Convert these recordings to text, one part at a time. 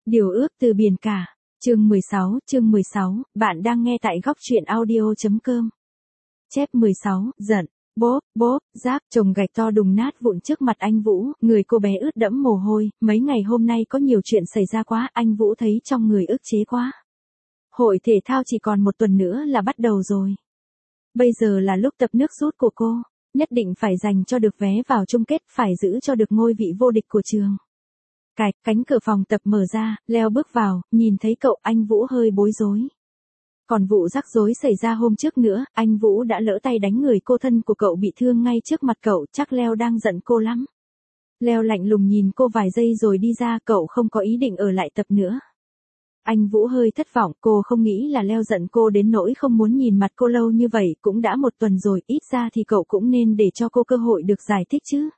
Điều ước từ biển cả. Chương 16, bạn đang nghe tại góc truyện audio.com. Chép 16, giận. Bốp, giáp, chồng gạch to đùng nát vụn trước mặt anh Vũ, người cô bé ướt đẫm mồ hôi, mấy ngày hôm nay có nhiều chuyện xảy ra quá, anh Vũ thấy trong người ức chế quá. Hội thể thao chỉ còn một tuần nữa là bắt đầu rồi. Bây giờ là lúc tập nước rút của cô, nhất định phải giành cho được vé vào chung kết, phải giữ cho được ngôi vị vô địch của trường. Cánh cửa phòng tập mở ra, Leo bước vào, nhìn thấy cậu, anh Vũ hơi bối rối. Còn vụ rắc rối xảy ra hôm trước nữa, anh Vũ đã lỡ tay đánh người cô thân của cậu bị thương ngay trước mặt cậu, chắc Leo đang giận cô lắm. Leo lạnh lùng nhìn cô vài giây rồi đi ra, cậu không có ý định ở lại tập nữa. Anh Vũ hơi thất vọng, cô không nghĩ là Leo giận cô đến nỗi không muốn nhìn mặt cô lâu như vậy, cũng đã một tuần rồi, ít ra thì cậu cũng nên để cho cô cơ hội được giải thích chứ.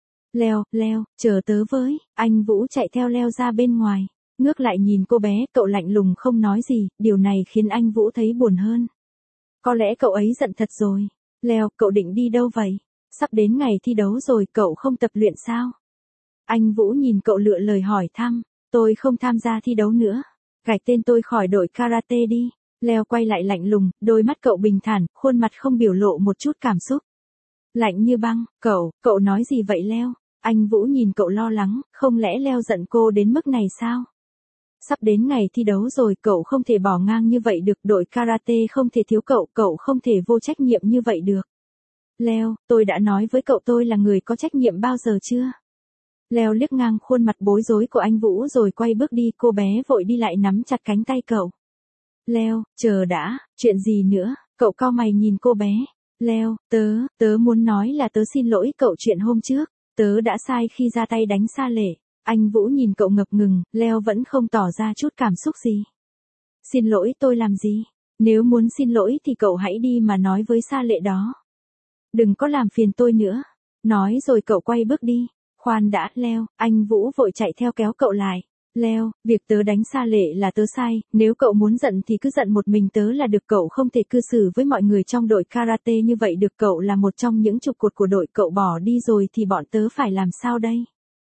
Leo, chờ tớ với, anh Vũ chạy theo Leo ra bên ngoài, ngước lại nhìn cô bé, cậu lạnh lùng không nói gì, điều này khiến anh Vũ thấy buồn hơn. Có lẽ cậu ấy giận thật rồi. Leo, cậu định đi đâu vậy? Sắp đến ngày thi đấu rồi, cậu không tập luyện sao? Anh Vũ nhìn cậu lựa lời hỏi thăm, tôi không tham gia thi đấu nữa. Gạch tên tôi khỏi đội karate đi. Leo quay lại lạnh lùng, đôi mắt cậu bình thản, khuôn mặt không biểu lộ một chút cảm xúc. Lạnh như băng, cậu nói gì vậy Leo? Anh Vũ nhìn cậu lo lắng, không lẽ Leo giận cô đến mức này sao? Sắp đến ngày thi đấu rồi, cậu không thể bỏ ngang như vậy được, đội karate không thể thiếu cậu không thể vô trách nhiệm như vậy được. Leo, tôi đã nói với cậu tôi là người có trách nhiệm bao giờ chưa? Leo liếc ngang khuôn mặt bối rối của anh Vũ rồi quay bước đi, cô bé vội đi lại nắm chặt cánh tay cậu. Leo, chờ đã, chuyện gì nữa? Cậu cau mày nhìn cô bé. Leo, tớ muốn nói là tớ xin lỗi cậu chuyện hôm trước. Tớ đã sai khi ra tay đánh Sa Lệ. Anh Vũ nhìn cậu ngập ngừng, Leo vẫn không tỏ ra chút cảm xúc gì. Xin lỗi tôi làm gì? Nếu muốn xin lỗi thì cậu hãy đi mà nói với Sa Lệ đó. Đừng có làm phiền tôi nữa. Nói rồi cậu quay bước đi. Khoan đã, Leo, anh Vũ vội chạy theo kéo cậu lại. Leo, việc tớ đánh Sa Lệ là tớ sai, nếu cậu muốn giận thì cứ giận một mình tớ là được, cậu không thể cư xử với mọi người trong đội karate như vậy được, cậu là một trong những trụ cột của đội, cậu bỏ đi rồi thì bọn tớ phải làm sao đây?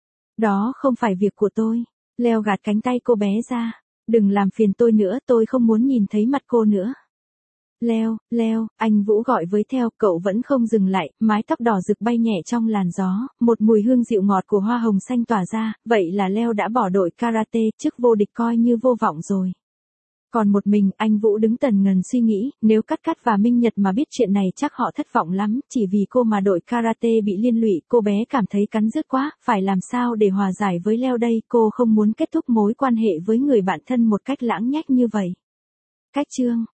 Đó không phải việc của tôi. Leo gạt cánh tay cô bé ra. Đừng làm phiền tôi nữa, tôi không muốn nhìn thấy mặt cô nữa. Leo, anh Vũ gọi với theo, cậu vẫn không dừng lại, mái tóc đỏ rực bay nhẹ trong làn gió, một mùi hương dịu ngọt của hoa hồng xanh tỏa ra, vậy là Leo đã bỏ đội karate, chức vô địch coi như vô vọng rồi. Còn một mình, anh Vũ đứng tần ngần suy nghĩ, nếu Cát và Minh Nhật mà biết chuyện này chắc họ thất vọng lắm, chỉ vì cô mà đội karate bị liên lụy, cô bé cảm thấy cắn rứt quá, phải làm sao để hòa giải với Leo đây, cô không muốn kết thúc mối quan hệ với người bạn thân một cách lãng nhách như vậy. Cách chương